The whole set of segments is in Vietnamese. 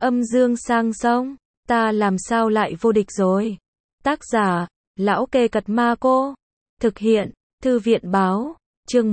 Âm dương sang sông, ta làm sao lại vô địch rồi. Tác giả, Lão Kê Cật Ma Cô. Thực hiện, Thư viện Báo. Chương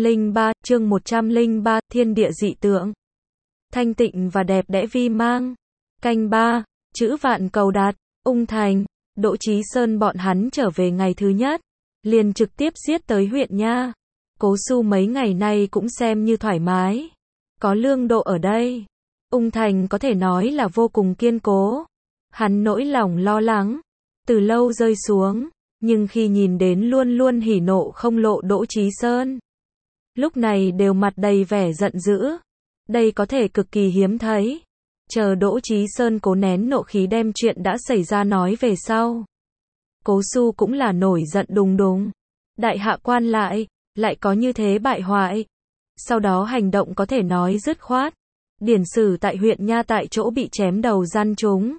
103, Thiên địa dị tượng. Thanh tịnh và đẹp đẽ vi mang. Canh 3, chữ vạn cầu đạt, Ung Thành, Đỗ Chí Sơn bọn hắn trở về ngày thứ nhất, liền trực tiếp giết tới huyện nha. Cố Xu mấy ngày nay cũng xem như thoải mái. Có Lương Độ ở đây, Ung Thành có thể nói là vô cùng kiên cố. Hắn nỗi lòng lo lắng, từ lâu rơi xuống, nhưng khi nhìn đến luôn luôn hỉ nộ không lộ Đỗ Chí Sơn, lúc này đều mặt đầy vẻ giận dữ. Đây có thể cực kỳ hiếm thấy. Chờ Đỗ Chí Sơn cố nén nộ khí đem chuyện đã xảy ra nói về sau. Cố Xu cũng là nổi giận đùng đùng. Đại hạ quan lại có như thế bại hoại. Sau đó hành động có thể nói dứt khoát. Điển sử tại huyện nha tại chỗ bị chém đầu gian trúng.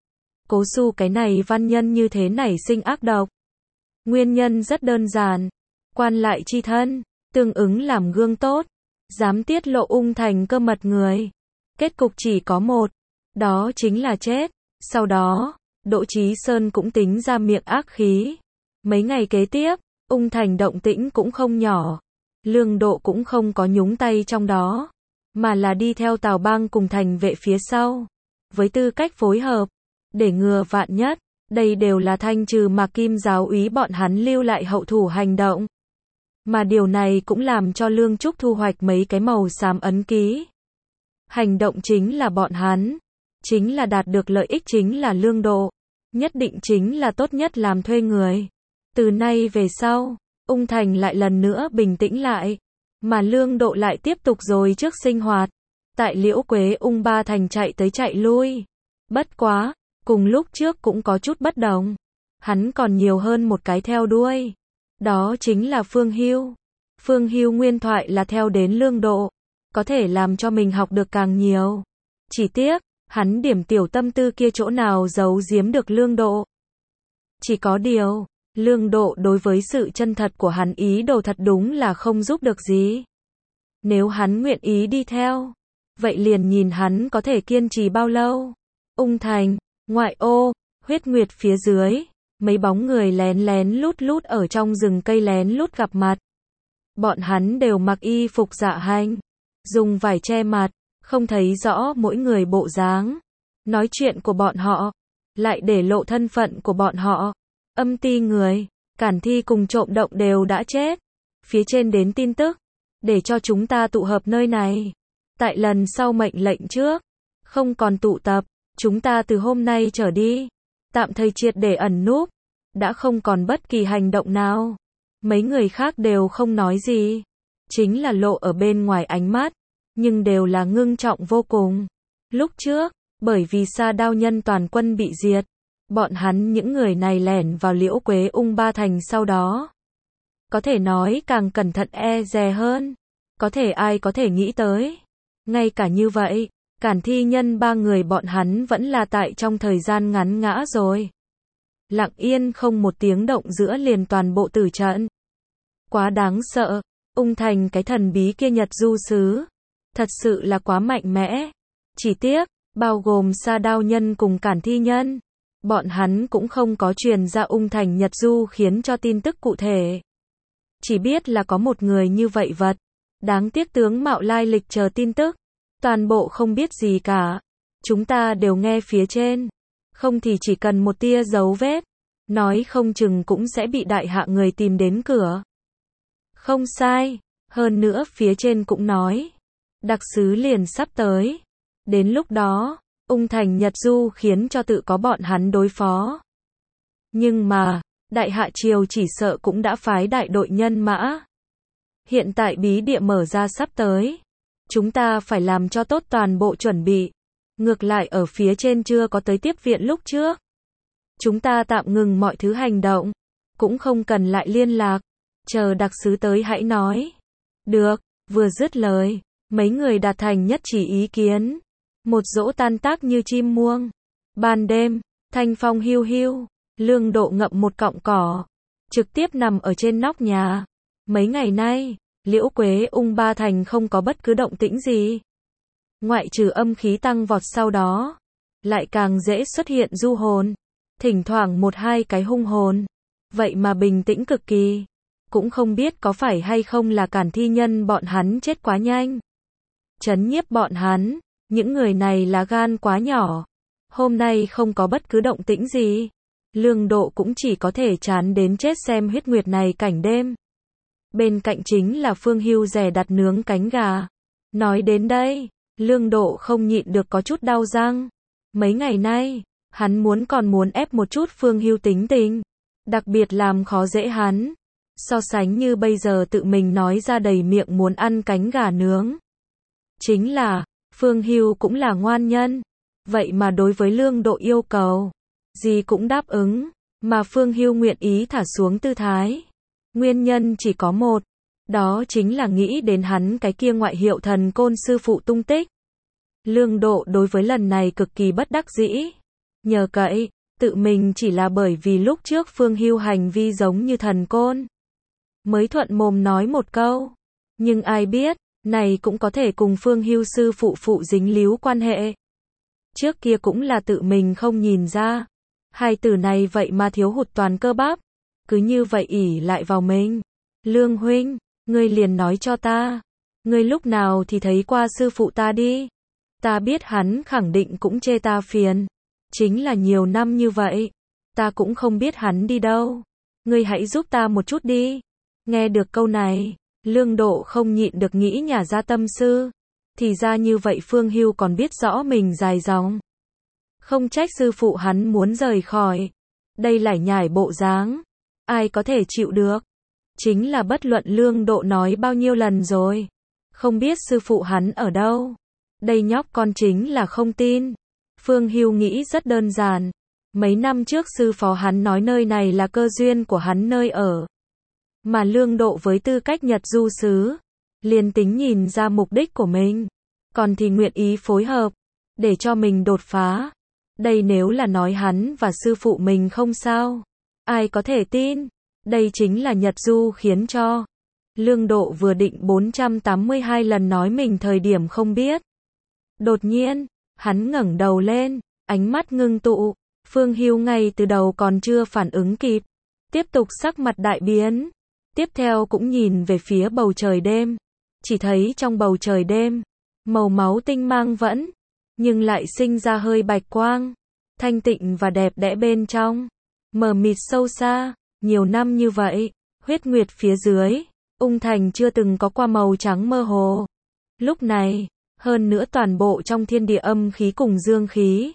Cố Xu cái này văn nhân như thế nảy sinh ác độc. Nguyên nhân rất đơn giản. Quan lại chi thân, tương ứng làm gương tốt. Dám tiết lộ Ung Thành cơ mật người. Kết cục chỉ có một, đó chính là chết. Sau đó, Đỗ Chí Sơn cũng tính ra miệng ác khí. Mấy ngày kế tiếp, Ung Thành động tĩnh cũng không nhỏ. Lương Độ cũng không có nhúng tay trong đó, mà là đi theo Tào Bang cùng thành vệ phía sau. Với tư cách phối hợp, để ngừa vạn nhất, đây đều là thanh trừ Mạc Kim giáo úy bọn hắn lưu lại hậu thủ hành động. Mà điều này cũng làm cho Lương Trúc thu hoạch mấy cái màu xám ấn ký. Hành động chính là bọn hắn, chính là đạt được lợi ích chính là Lương Độ, nhất định chính là tốt nhất làm thuê người. Từ nay về sau, Ung Thành lại lần nữa bình tĩnh lại, mà Lương Độ lại tiếp tục rồi trước sinh hoạt. Tại Liễu Quế Ung ba thành chạy tới chạy lui. Bất quá, cùng lúc trước cũng có chút bất đồng. Hắn còn nhiều hơn một cái theo đuôi. Đó chính là Phương Hưu. Phương Hưu nguyên thoại là theo đến Lương Độ, có thể làm cho mình học được càng nhiều. Chỉ tiếc, hắn điểm tiểu tâm tư kia chỗ nào giấu giếm được Lương Độ. Chỉ có điều, Lương Độ đối với sự chân thật của hắn ý đồ thật đúng là không giúp được gì. Nếu hắn nguyện ý đi theo, vậy liền nhìn hắn có thể kiên trì bao lâu. Ung Thành, ngoại ô, Huyết Nguyệt phía dưới, mấy bóng người lén lén lút lút ở trong rừng cây lén lút gặp mặt. Bọn hắn đều mặc y phục dạ hành, dùng vải che mặt, không thấy rõ mỗi người bộ dáng. Nói chuyện của bọn họ, lại để lộ thân phận của bọn họ. Âm Ti người, Cản Thi cùng Trộm Động đều đã chết. Phía trên đến tin tức, để cho chúng ta tụ hợp nơi này. Tại lần sau mệnh lệnh trước, không còn tụ tập, chúng ta từ hôm nay trở đi, tạm thời triệt để ẩn núp, đã không còn bất kỳ hành động nào. Mấy người khác đều không nói gì, chính là lộ ở bên ngoài ánh mắt, nhưng đều là ngưng trọng vô cùng. Lúc trước, bởi vì Sa Đao nhân toàn quân bị diệt, bọn hắn những người này lẻn vào Liễu Quế Ung ba thành sau đó. Có thể nói càng cẩn thận e dè hơn. Có thể ai có thể nghĩ tới. Ngay cả như vậy, Cản Thi nhân ba người bọn hắn vẫn là tại trong thời gian ngắn ngã rồi. Lặng yên không một tiếng động giữa liền toàn bộ tử trận. Quá đáng sợ, Ung Thành cái thần bí kia Nhật Du Sứ. Thật sự là quá mạnh mẽ. Chỉ tiếc, bao gồm Sa Đao nhân cùng Cản Thi nhân. Bọn hắn cũng không có truyền ra Ung Thành Nhật Du khiến cho tin tức cụ thể. Chỉ biết là có một người như vậy vật. Đáng tiếc tướng mạo lai lịch chờ tin tức. Toàn bộ không biết gì cả. Chúng ta đều nghe phía trên. Không thì chỉ cần một tia dấu vết. Nói không chừng cũng sẽ bị đại hạ người tìm đến cửa. Không sai. Hơn nữa phía trên cũng nói. Đặc sứ liền sắp tới. Đến lúc đó, Ung Thành Nhật Du khiến cho tự có bọn hắn đối phó. Nhưng mà, đại hạ triều chỉ sợ cũng đã phái đại đội nhân mã. Hiện tại bí địa mở ra sắp tới. Chúng ta phải làm cho tốt toàn bộ chuẩn bị. Ngược lại ở phía trên chưa có tới tiếp viện lúc trước. Chúng ta tạm ngừng mọi thứ hành động. Cũng không cần lại liên lạc. Chờ đặc sứ tới hãy nói. Được, vừa dứt lời. Mấy người đạt thành nhất chỉ ý kiến. Một dỗ tan tác như chim muông. Ban đêm, thanh phong hiu hiu. Lương Độ ngậm một cọng cỏ. Trực tiếp nằm ở trên nóc nhà. Mấy ngày nay, Liễu Quế Ung ba thành không có bất cứ động tĩnh gì. Ngoại trừ âm khí tăng vọt sau đó, lại càng dễ xuất hiện du hồn, thỉnh thoảng một hai cái hung hồn. Vậy mà bình tĩnh cực kỳ. Cũng không biết có phải hay không là Cản Thi Nhân bọn hắn chết quá nhanh. Trấn nhiếp bọn hắn, những người này lá gan quá nhỏ. Hôm nay không có bất cứ động tĩnh gì. Lương Độ cũng chỉ có thể chán đến chết xem huyết nguyệt này cảnh đêm. Bên cạnh chính là Phương Hưu dè đặt nướng cánh gà. Nói đến đây, Lương Độ không nhịn được có chút đau răng. Mấy ngày nay, hắn còn muốn ép một chút Phương Hưu tính tình. Đặc biệt làm khó dễ hắn. So sánh như bây giờ tự mình nói ra đầy miệng muốn ăn cánh gà nướng. Chính là, Phương Hưu cũng là ngoan nhân. Vậy mà đối với Lương Độ yêu cầu, gì cũng đáp ứng. Mà Phương Hưu nguyện ý thả xuống tư thái. Nguyên nhân chỉ có một. Đó chính là nghĩ đến hắn cái kia ngoại hiệu thần côn sư phụ tung tích. Lương Độ đối với lần này cực kỳ bất đắc dĩ. Nhờ cậy, tự mình chỉ là bởi vì lúc trước Phương Hưu hành vi giống như thần côn. Mới thuận mồm nói một câu. Nhưng ai biết, này cũng có thể cùng Phương Hưu sư phụ dính líu quan hệ. Trước kia cũng là tự mình không nhìn ra. Hai từ này vậy mà thiếu hụt toàn cơ bắp. Cứ như vậy ỷ lại vào mình. Lương huynh, ngươi liền nói cho ta. Ngươi lúc nào thì thấy qua sư phụ ta đi. Ta biết hắn khẳng định cũng chê ta phiền. Chính là nhiều năm như vậy. Ta cũng không biết hắn đi đâu. Ngươi hãy giúp ta một chút đi. Nghe được câu này, Lương Độ không nhịn được nghĩ nhả ra tâm sư. Thì ra như vậy Phương Hưu còn biết rõ mình dài dòng. Không trách sư phụ hắn muốn rời khỏi. Đây lải nhải bộ dáng. Ai có thể chịu được. Chính là bất luận Lương Độ nói bao nhiêu lần rồi. Không biết sư phụ hắn ở đâu. Đây nhóc con chính là không tin. Phương Hưu nghĩ rất đơn giản. Mấy năm trước sư phó hắn nói nơi này là cơ duyên của hắn nơi ở. Mà Lương Độ với tư cách Nhật du sứ, liền tính nhìn ra mục đích của mình. Còn thì nguyện ý phối hợp, để cho mình đột phá. Đây nếu là nói hắn và sư phụ mình không sao. Ai có thể tin? Đây chính là Nhật du khiến cho. Lương Độ vừa định 482 lần nói mình thời điểm không biết. Đột nhiên, hắn ngẩng đầu lên, ánh mắt ngưng tụ. Phương Hưu ngay từ đầu còn chưa phản ứng kịp. Tiếp tục sắc mặt đại biến. Tiếp theo cũng nhìn về phía bầu trời đêm. Chỉ thấy trong bầu trời đêm, màu máu tinh mang vẫn, nhưng lại sinh ra hơi bạch quang. Thanh tịnh và đẹp đẽ bên trong. Mờ mịt sâu xa, nhiều năm như vậy, huyết nguyệt phía dưới, ung thành chưa từng có qua màu trắng mơ hồ. Lúc này, hơn nữa toàn bộ trong thiên địa âm khí cùng dương khí.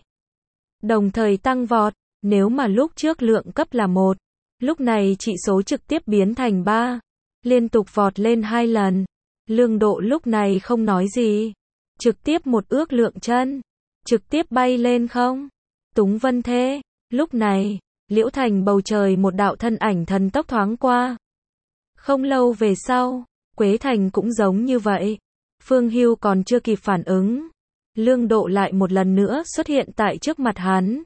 Đồng thời tăng vọt, nếu mà lúc trước lượng cấp là 1, lúc này trị số trực tiếp biến thành 3, liên tục vọt lên 2 lần. Lương Độ lúc này không nói gì, trực tiếp một ước lượng chân, trực tiếp bay lên không. Túng Vân Thê, lúc này, liễu thành bầu trời một đạo thân ảnh thần tốc thoáng qua. Không lâu về sau, Quế Thành cũng giống như vậy. Phương Hưu còn chưa kịp phản ứng. Lương Độ lại một lần nữa xuất hiện tại trước mặt hắn.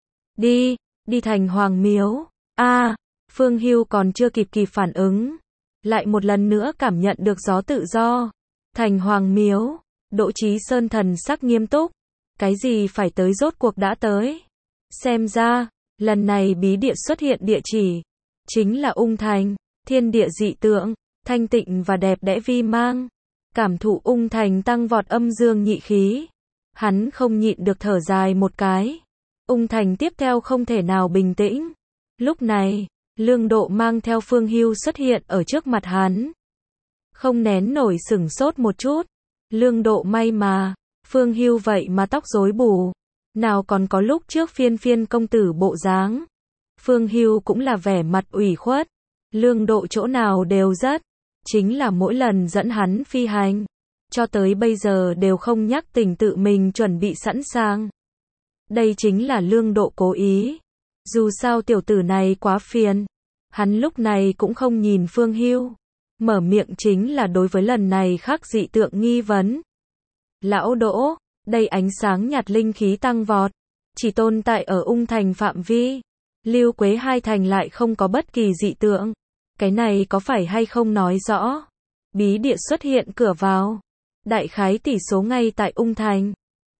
Đi thành Hoàng Miếu. Phương Hưu còn chưa kịp phản ứng. Lại một lần nữa cảm nhận được gió tự do. Thành Hoàng Miếu. Đỗ Chí Sơn thần sắc nghiêm túc. Cái gì phải tới rốt cuộc đã tới. Xem ra, lần này bí địa xuất hiện địa chỉ. Chính là Ung Thành. Thiên địa dị tượng, thanh tịnh và đẹp đẽ vi mang. Cảm thụ Ung Thành tăng vọt âm dương nhị khí. Hắn không nhịn được thở dài một cái. Ung Thành tiếp theo không thể nào bình tĩnh. Lúc này, Lương Độ mang theo Phương Hưu xuất hiện ở trước mặt hắn. Không nén nổi sửng sốt một chút. Lương Độ may mà, Phương Hưu vậy mà tóc rối bù. Nào còn có lúc trước phiên công tử bộ dáng. Phương Hưu cũng là vẻ mặt ủy khuất. Lương Độ chỗ nào đều rất. Chính là mỗi lần dẫn hắn phi hành. Cho tới bây giờ đều không nhắc tỉnh tự mình chuẩn bị sẵn sàng. Đây chính là Lương Độ cố ý. Dù sao tiểu tử này quá phiền. Hắn lúc này cũng không nhìn Phương Hưu. Mở miệng chính là đối với lần này khắc dị tượng nghi vấn. Lão Đỗ, đây ánh sáng nhạt linh khí tăng vọt. Chỉ tồn tại ở Ung Thành phạm vi. Lưu Quế hai thành lại không có bất kỳ dị tượng. Cái này có phải hay không nói rõ. Bí địa xuất hiện cửa vào. Đại khái tỷ số ngay tại Ung Thành.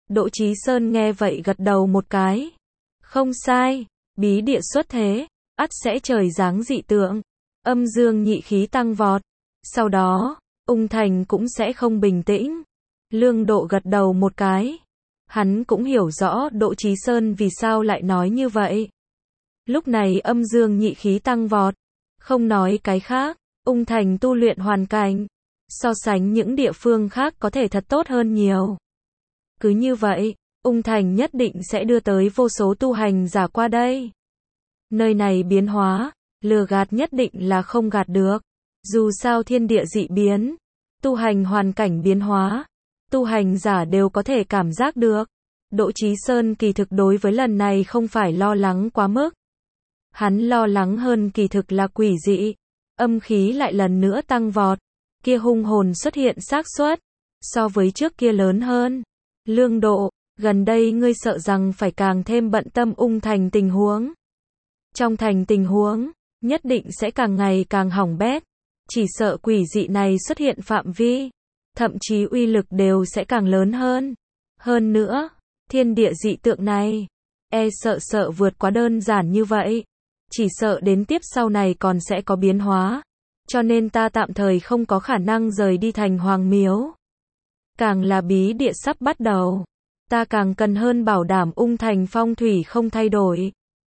Đỗ Chí Sơn nghe vậy gật đầu một cái. Không sai, bí địa xuất thế, ắt sẽ trời giáng dị tượng. Âm dương nhị khí tăng vọt. Sau đó, Ung Thành cũng sẽ không bình tĩnh. Lương Độ gật đầu một cái. Hắn cũng hiểu rõ Đỗ Chí Sơn vì sao lại nói như vậy. Lúc này âm dương nhị khí tăng vọt. Không nói cái khác, Ung Thành tu luyện hoàn cảnh, so sánh những địa phương khác có thể thật tốt hơn nhiều. Cứ như vậy, Ung Thành nhất định sẽ đưa tới vô số tu hành giả qua đây. Nơi này biến hóa, lừa gạt nhất định là không gạt được. Dù sao thiên địa dị biến, tu hành hoàn cảnh biến hóa, tu hành giả đều có thể cảm giác được. Đỗ Chí Sơn kỳ thực đối với lần này không phải lo lắng quá mức. Hắn lo lắng hơn kỳ thực là quỷ dị, âm khí lại lần nữa tăng vọt, kia hung hồn xuất hiện xác suất so với trước kia lớn hơn. Lương Độ, gần đây ngươi sợ rằng phải càng thêm bận tâm Ung Thành tình huống. Trong thành tình huống, nhất định sẽ càng ngày càng hỏng bét, chỉ sợ quỷ dị này xuất hiện phạm vi, thậm chí uy lực đều sẽ càng lớn hơn. Hơn nữa, thiên địa dị tượng này, sợ vượt quá đơn giản như vậy. Chỉ sợ đến tiếp sau này còn sẽ có biến hóa. Cho nên ta tạm thời không có khả năng rời đi thành Hoàng Miếu. Càng là bí địa sắp bắt đầu, ta càng cần hơn bảo đảm Ung Thành phong thủy không thay đổi.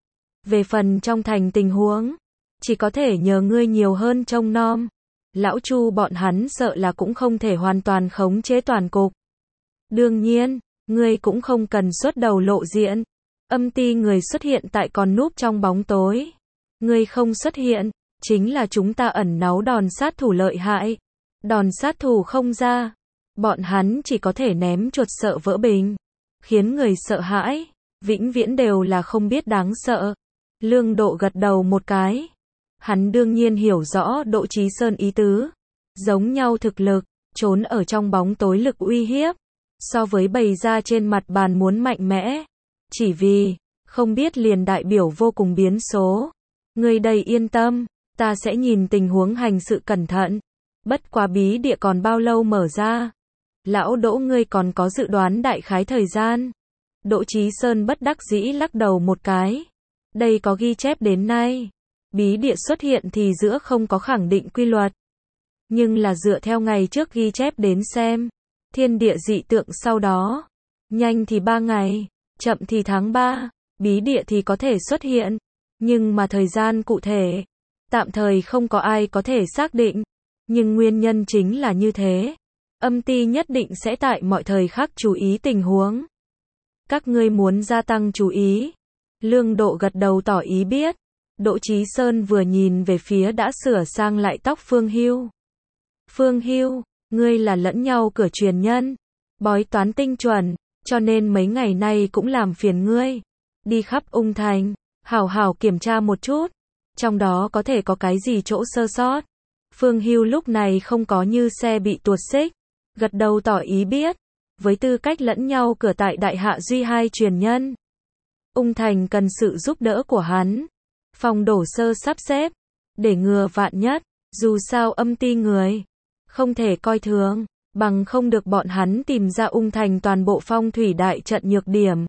Về phần trong thành tình huống, chỉ có thể nhờ ngươi nhiều hơn trông nom. Lão Chu bọn hắn sợ là cũng không thể hoàn toàn khống chế toàn cục. Đương nhiên, ngươi cũng không cần xuất đầu lộ diện. Âm ti người xuất hiện tại còn núp trong bóng tối. Ngươi không xuất hiện, chính là chúng ta ẩn náu đòn sát thủ lợi hại. Đòn sát thủ không ra, bọn hắn chỉ có thể ném chuột sợ vỡ bình, khiến người sợ hãi, vĩnh viễn đều là không biết đáng sợ. Lương Độ gật đầu một cái. Hắn đương nhiên hiểu rõ Đỗ Chí Sơn ý tứ. Giống nhau thực lực, trốn ở trong bóng tối lực uy hiếp, so với bày ra trên mặt bàn muốn mạnh mẽ. Chỉ vì, không biết liền đại biểu vô cùng biến số. Ngươi đây yên tâm, ta sẽ nhìn tình huống hành sự cẩn thận. Bất quá bí địa còn bao lâu mở ra? Lão Đỗ ngươi còn có dự đoán đại khái thời gian? Đỗ Chí Sơn bất đắc dĩ lắc đầu một cái. Đây có ghi chép đến nay. Bí địa xuất hiện thì giữa không có khẳng định quy luật. Nhưng là dựa theo ngày trước ghi chép đến xem. Thiên địa dị tượng sau đó. Nhanh thì 3 ngày, chậm thì tháng 3. Bí địa thì có thể xuất hiện. Nhưng mà thời gian cụ thể, tạm thời không có ai có thể xác định. Nhưng nguyên nhân chính là như thế. Âm ti nhất định sẽ tại mọi thời khắc chú ý tình huống. Các ngươi muốn gia tăng chú ý. Lương Độ gật đầu tỏ ý biết. Đỗ Chí Sơn vừa nhìn về phía đã sửa sang lại tóc Phương Hưu. Phương Hưu, ngươi là lẫn nhau cửa truyền nhân, bói toán tinh chuẩn, cho nên mấy ngày nay cũng làm phiền ngươi. Đi khắp Ung Thành, hảo hảo kiểm tra một chút, trong đó có thể có cái gì chỗ sơ sót. Phương Hưu lúc này không có như xe bị tuột xích, gật đầu tỏ ý biết, với tư cách lẫn nhau cửa tại Đại Hạ Duy hai truyền nhân. Ung Thành cần sự giúp đỡ của hắn, phòng đổ sơ sắp xếp, để ngừa vạn nhất, dù sao âm ti người, không thể coi thường, bằng không được bọn hắn tìm ra Ung Thành toàn bộ phong thủy đại trận nhược điểm.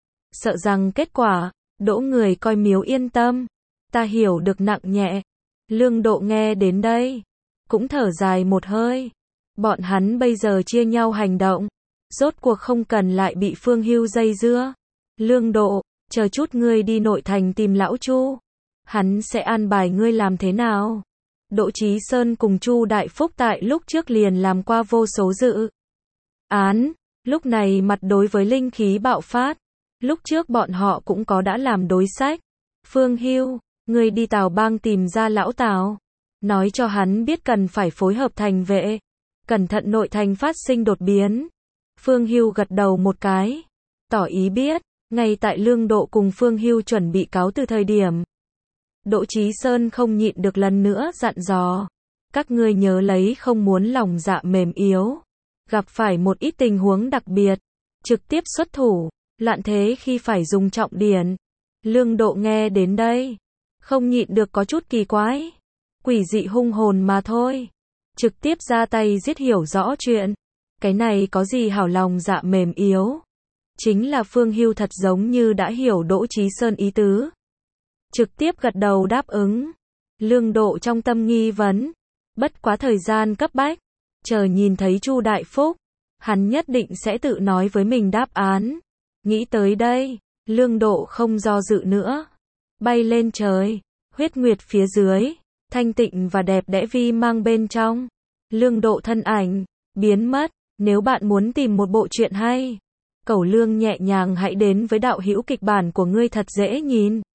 Sợ rằng kết quả, Đỗ người coi miếu yên tâm, ta hiểu được nặng nhẹ. Lương Độ nghe đến đây, cũng thở dài một hơi. Bọn hắn bây giờ chia nhau hành động, rốt cuộc không cần lại bị Phương Hưu dây dưa. Lương Độ, chờ chút ngươi đi nội thành tìm lão Chu, hắn sẽ an bài ngươi làm thế nào. Đỗ Chí Sơn cùng Chu Đại Phúc tại lúc trước liền làm qua vô số dự án, lúc này mặt đối với linh khí bạo phát, lúc trước bọn họ cũng có đã làm đối sách. Phương Hưu, ngươi đi Tào Bang tìm ra lão Tào, nói cho hắn biết cần phải phối hợp thành vệ, cẩn thận nội thành phát sinh đột biến. Phương Hưu gật đầu một cái, tỏ ý biết. Ngay tại Lương Độ cùng Phương Hưu chuẩn bị cáo từ thời điểm, Đỗ Chí Sơn không nhịn được lần nữa dặn dò. Các ngươi nhớ lấy không muốn lòng dạ mềm yếu. Gặp phải một ít tình huống đặc biệt, trực tiếp xuất thủ, loạn thế khi phải dùng trọng điển. Lương Độ nghe đến đây, không nhịn được có chút kỳ quái. Quỷ dị hung hồn mà thôi. Trực tiếp ra tay giết hiểu rõ chuyện. Cái này có gì hảo lòng dạ mềm yếu. Chính là Phương Hưu thật giống như đã hiểu Đỗ Chí Sơn ý tứ. Trực tiếp gật đầu đáp ứng. Lương Độ trong tâm nghi vấn. Bất quá thời gian cấp bách. Chờ nhìn thấy Chu Đại Phúc. Hắn nhất định sẽ tự nói với mình đáp án. Nghĩ tới đây, Lương Độ không do dự nữa. Bay lên trời, huyết nguyệt phía dưới, thanh tịnh và đẹp đẽ vi mang bên trong. Lương Độ thân ảnh, biến mất. Nếu bạn muốn tìm một bộ truyện hay, Cẩu Lương nhẹ nhàng hãy đến với đạo hữu kịch bản của ngươi thật dễ nhìn.